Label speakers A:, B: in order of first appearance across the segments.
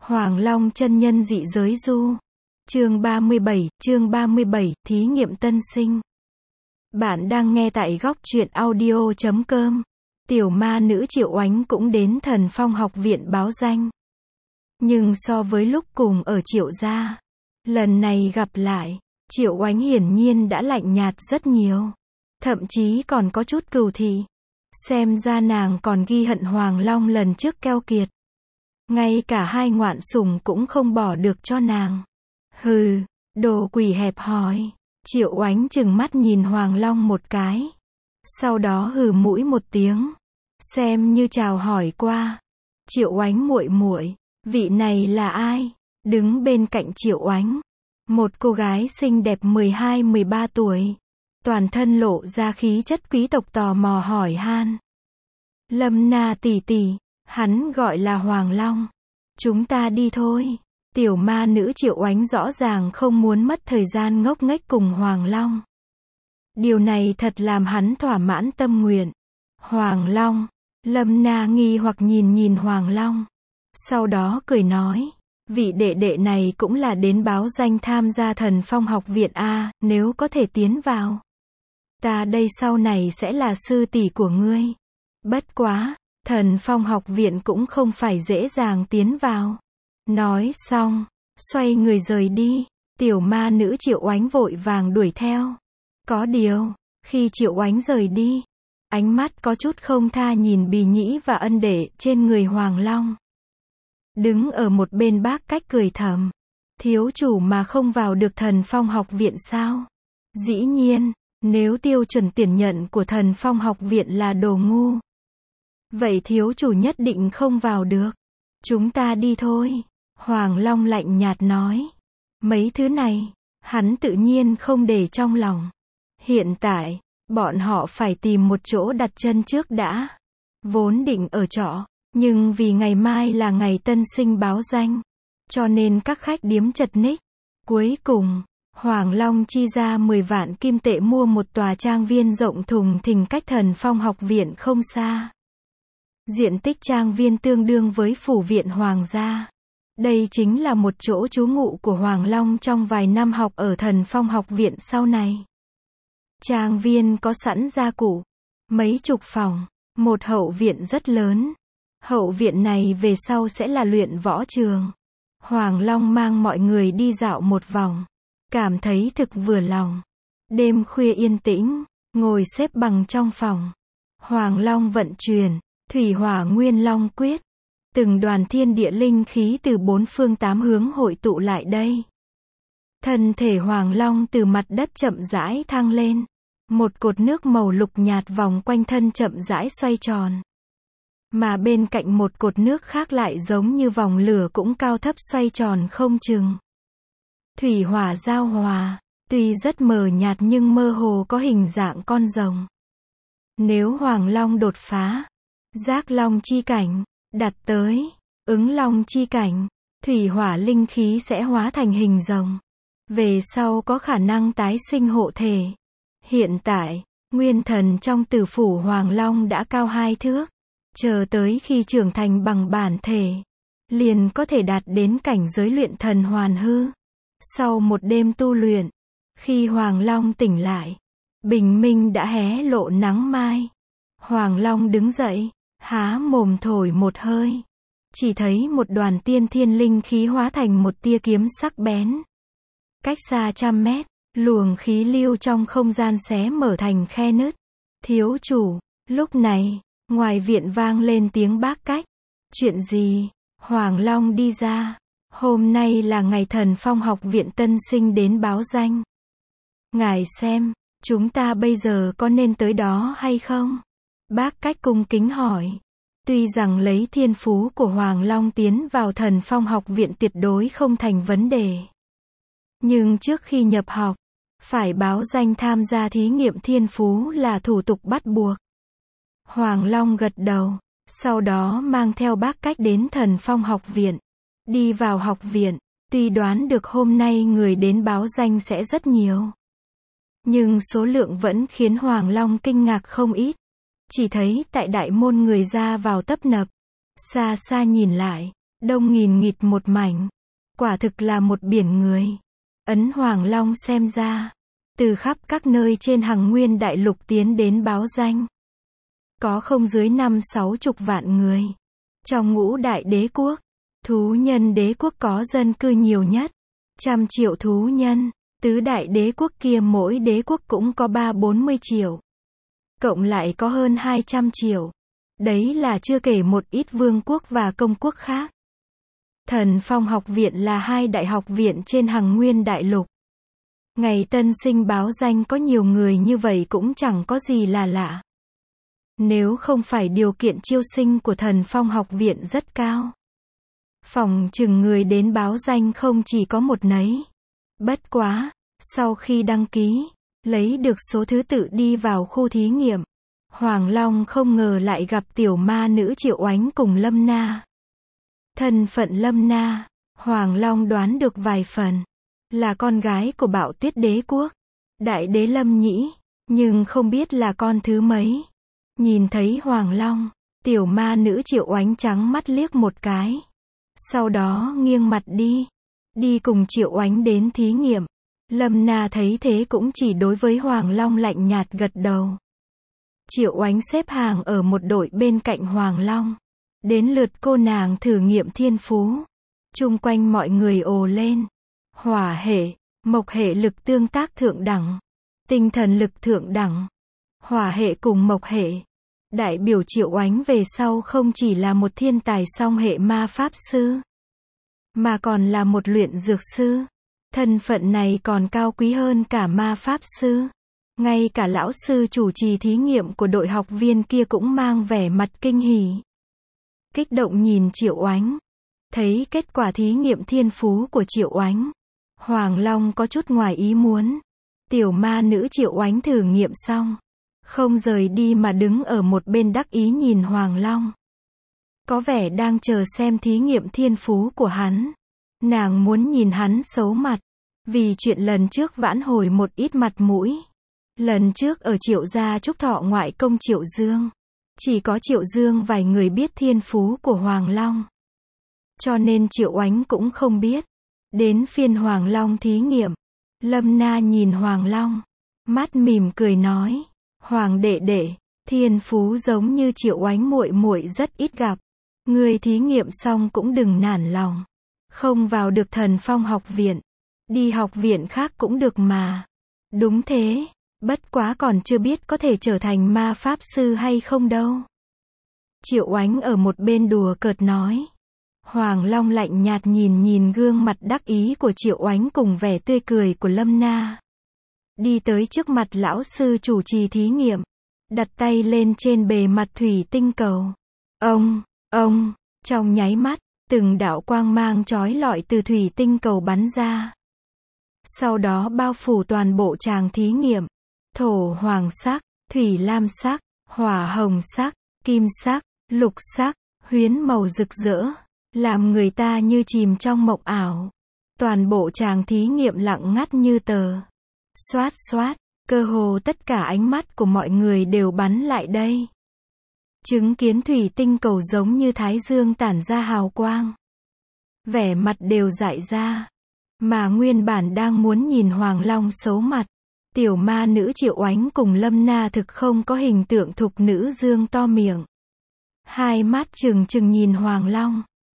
A: Hoàng Long chân nhân dị giới du. Chương 37, thí nghiệm tân sinh. Bạn đang nghe tại góc truyện audio.com. Tiểu ma nữ Triệu Oánh cũng đến Thần Phong học viện báo danh. Nhưng so với lúc cùng ở Triệu gia, lần này gặp lại, Triệu Oánh hiển nhiên đã lạnh nhạt rất nhiều. Thậm chí còn có chút cừu thị. Xem ra nàng còn ghi hận Hoàng Long lần trước keo kiệt. Ngay cả hai ngoạn sủng cũng không bỏ được cho nàng. Hừ, đồ quỷ hẹp hòi. Triệu Oánh chừng mắt nhìn Hoàng Long một cái. Sau đó hừ mũi một tiếng. Xem như chào hỏi qua. Triệu Oánh muội muội, vị này là ai? Đứng bên cạnh Triệu Oánh, một cô gái xinh đẹp 12-13 tuổi. Toàn thân lộ ra khí chất quý tộc tò mò hỏi han. Lâm Na tỷ tỷ, hắn gọi là Hoàng Long. Chúng ta đi thôi. Tiểu ma nữ Triệu Oánh rõ ràng không muốn mất thời gian ngốc nghếch cùng Hoàng Long. Điều này thật làm hắn thỏa mãn tâm nguyện. Hoàng Long. Lâm Na nghi hoặc nhìn Hoàng Long. Sau đó cười nói. Vị đệ đệ này cũng là đến báo danh tham gia Thần Phong học viện A, nếu có thể tiến vào. Ta đây sau này sẽ là sư tỷ của ngươi. Bất quá, Thần Phong học viện cũng không phải dễ dàng tiến vào. Nói xong, xoay người rời đi. Tiểu ma nữ Triệu Oánh vội vàng đuổi theo. Có điều, khi Triệu Oánh rời đi, ánh mắt có chút không tha nhìn bì nhĩ và ân đệ trên người Hoàng Long. Đứng ở một bên Bác Cách cười thầm. Thiếu chủ mà không vào được Thần Phong học viện sao? Dĩ nhiên, nếu tiêu chuẩn tuyển nhận của Thần Phong học viện là đồ ngu, vậy thiếu chủ nhất định không vào được. Chúng ta đi thôi. Hoàng Long lạnh nhạt nói. Mấy thứ này, hắn tự nhiên không để trong lòng. Hiện tại, bọn họ phải tìm một chỗ đặt chân trước đã. Vốn định ở trọ, nhưng vì ngày mai là ngày tân sinh báo danh, cho nên các khách điếm chật ních. Cuối cùng, Hoàng Long chi ra 10 vạn kim tệ mua một tòa trang viên rộng thùng thình cách Thần Phong học viện không xa. Diện tích trang viên tương đương với phủ viện hoàng gia. Đây chính là một chỗ trú ngụ của Hoàng Long trong vài năm học ở Thần Phong học viện sau này. Trang viên có sẵn gia cụ, mấy chục phòng, một hậu viện rất lớn. Hậu viện này về sau sẽ là luyện võ trường. Hoàng Long mang mọi người đi dạo một vòng, cảm thấy thực vừa lòng. Đêm khuya yên tĩnh, ngồi xếp bằng trong phòng. Hoàng Long vận chuyển Thủy Hỏa Nguyên Long quyết. Từng đoàn thiên địa linh khí từ bốn phương tám hướng hội tụ lại đây. Thân thể Hoàng Long từ mặt đất chậm rãi thăng lên. Một cột nước màu lục nhạt vòng quanh thân chậm rãi xoay tròn. Mà bên cạnh một cột nước khác lại giống như vòng lửa cũng cao thấp xoay tròn không chừng. Thủy hỏa giao hòa, tuy rất mờ nhạt nhưng mơ hồ có hình dạng con rồng. Nếu Hoàng Long đột phá Giác Long chi cảnh, đạt tới Ứng Long chi cảnh, thủy hỏa linh khí sẽ hóa thành hình rồng. Về sau có khả năng tái sinh hộ thể. Hiện tại, nguyên thần trong tử phủ Hoàng Long đã cao 2 thước. Chờ tới khi trưởng thành bằng bản thể, liền có thể đạt đến cảnh giới luyện thần hoàn hư. Sau một đêm tu luyện, khi Hoàng Long tỉnh lại, bình minh đã hé lộ nắng mai. Hoàng Long đứng dậy, há mồm thổi một hơi. Chỉ thấy một đoàn tiên thiên linh khí hóa thành một tia kiếm sắc bén. Cách xa 100 mét, luồng khí lưu trong không gian xé mở thành khe nứt. Thiếu chủ, lúc này, ngoài viện vang lên tiếng Bác Cách. Chuyện gì? Hoàng Long đi ra. Hôm nay là ngày Thần Phong học viện tân sinh đến báo danh. Ngài xem, chúng ta bây giờ có nên tới đó hay không? Bác Cách cung kính hỏi. Tuy rằng lấy thiên phú của Hoàng Long tiến vào Thần Phong học viện tuyệt đối không thành vấn đề. Nhưng trước khi nhập học, phải báo danh tham gia thí nghiệm thiên phú là thủ tục bắt buộc. Hoàng Long gật đầu, sau đó mang theo Bác Cách đến Thần Phong học viện. Đi vào học viện, tuy đoán được hôm nay người đến báo danh sẽ rất nhiều. Nhưng số lượng vẫn khiến Hoàng Long kinh ngạc không ít. Chỉ thấy tại đại môn người ra vào tấp nập. Xa xa nhìn lại, đông nghìn nghịt một mảnh. Quả thực là một biển người. Ấn Hoàng Long xem ra, từ khắp các nơi trên Hằng Nguyên đại lục tiến đến báo danh. Có không dưới 50-60 vạn người. Trong ngũ đại đế quốc, thú nhân đế quốc có dân cư nhiều nhất. 100 triệu thú nhân, tứ đại đế quốc kia mỗi đế quốc cũng có 30-40 triệu. Cộng lại có hơn 200 triệu. Đấy là chưa kể một ít vương quốc và công quốc khác. Thần Phong học viện là hai đại học viện trên Hằng Nguyên đại lục. Ngày tân sinh báo danh có nhiều người như vậy cũng chẳng có gì là lạ. Nếu không phải điều kiện chiêu sinh của Thần Phong học viện rất cao, phỏng chừng người đến báo danh không chỉ có một nấy. Bất quá, sau khi đăng ký, lấy được số thứ tự đi vào khu thí nghiệm, Hoàng Long không ngờ lại gặp tiểu ma nữ Triệu Oánh cùng Lâm Na. Thân phận Lâm Na, Hoàng Long đoán được vài phần, là con gái của Bạo Tuyết đế quốc, đại đế Lâm Nhĩ, nhưng không biết là con thứ mấy. Nhìn thấy Hoàng Long, tiểu ma nữ Triệu Oánh trắng mắt liếc một cái. Sau đó nghiêng mặt đi cùng Triệu Oánh đến thí nghiệm. Lâm Na thấy thế cũng chỉ đối với Hoàng Long lạnh nhạt gật đầu. Triệu Oánh xếp hàng ở một đội bên cạnh Hoàng Long. Đến lượt cô nàng thử nghiệm thiên phú. Chung quanh mọi người ồ lên. Hỏa hệ, mộc hệ lực tương tác thượng đẳng. Tinh thần lực thượng đẳng. Hỏa hệ cùng mộc hệ. Đại biểu Triệu Oánh về sau không chỉ là một thiên tài song hệ ma pháp sư, mà còn là một luyện dược sư. Thân phận này còn cao quý hơn cả ma pháp sư. Ngay cả lão sư chủ trì thí nghiệm của đội học viên kia cũng mang vẻ mặt kinh hỉ. Kích động nhìn Triệu Oánh. Thấy kết quả thí nghiệm thiên phú của Triệu Oánh, Hoàng Long có chút ngoài ý muốn. Tiểu ma nữ Triệu Oánh thử nghiệm xong, không rời đi mà đứng ở một bên đắc ý nhìn Hoàng Long. Có vẻ đang chờ xem thí nghiệm thiên phú của hắn. Nàng muốn nhìn hắn xấu mặt, vì chuyện lần trước vãn hồi một ít mặt mũi. Lần trước ở Triệu gia chúc thọ ngoại công Triệu Dương, chỉ có Triệu Dương vài người biết thiên phú của Hoàng Long. Cho nên Triệu Oánh cũng không biết. Đến phiên Hoàng Long thí nghiệm, Lâm Na nhìn Hoàng Long, mắt mỉm cười nói: "Hoàng đệ đệ, thiên phú giống như Triệu Oánh muội muội rất ít gặp, người thí nghiệm xong cũng đừng nản lòng. Không vào được Thần Phong học viện, đi học viện khác cũng được mà." "Đúng thế, bất quá còn chưa biết có thể trở thành ma pháp sư hay không đâu." Triệu Oánh ở một bên đùa cợt nói. Hoàng Long lạnh nhạt nhìn gương mặt đắc ý của Triệu Oánh cùng vẻ tươi cười của Lâm Na. Đi tới trước mặt lão sư chủ trì thí nghiệm, đặt tay lên trên bề mặt thủy tinh cầu. Ông, trong nháy mắt, từng đạo quang mang chói lọi từ thủy tinh cầu bắn ra. Sau đó bao phủ toàn bộ tràng thí nghiệm. Thổ hoàng sắc, thủy lam sắc, hỏa hồng sắc, kim sắc, lục sắc, huyến màu rực rỡ, làm người ta như chìm trong mộng ảo. Toàn bộ tràng thí nghiệm lặng ngắt như tờ. Xoát xoát, cơ hồ tất cả ánh mắt của mọi người đều bắn lại đây. Chứng kiến thủy tinh cầu giống như thái dương tản ra hào quang. Vẻ mặt đều dại ra. Mà nguyên bản đang muốn nhìn Hoàng Long xấu mặt, tiểu ma nữ Triệu Oánh cùng Lâm Na thực không có hình tượng thục nữ dương to miệng. Hai mắt trừng trừng nhìn Hoàng Long.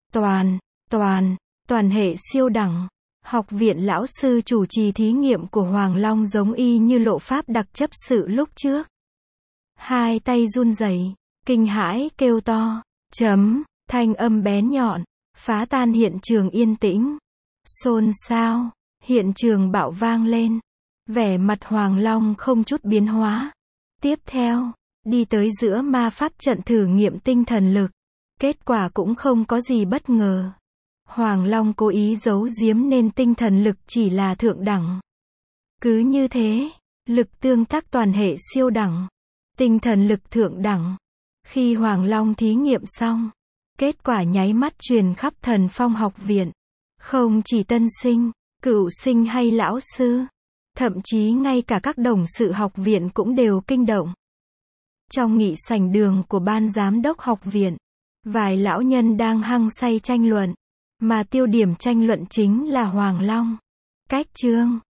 A: Toàn hệ siêu đẳng. Học viện lão sư chủ trì thí nghiệm của Hoàng Long giống y như lộ pháp đặc chấp sự lúc trước. Hai tay run rẩy, kinh hãi kêu to, thanh âm bén nhọn, phá tan hiện trường yên tĩnh. Xôn xao, hiện trường bạo vang lên. Vẻ mặt Hoàng Long không chút biến hóa. Tiếp theo, đi tới giữa ma pháp trận thử nghiệm tinh thần lực. Kết quả cũng không có gì bất ngờ. Hoàng Long cố ý giấu giếm nên tinh thần lực chỉ là thượng đẳng. Cứ như thế, lực tương tác toàn hệ siêu đẳng, tinh thần lực thượng đẳng. Khi Hoàng Long thí nghiệm xong, kết quả nháy mắt truyền khắp Thần Phong học viện. Không chỉ tân sinh, cựu sinh hay lão sư, thậm chí ngay cả các đồng sự học viện cũng đều kinh động. Trong nghị sảnh đường của ban giám đốc học viện, Vài lão nhân đang hăng say tranh luận, mà tiêu điểm tranh luận chính là Hoàng Long. Cách chương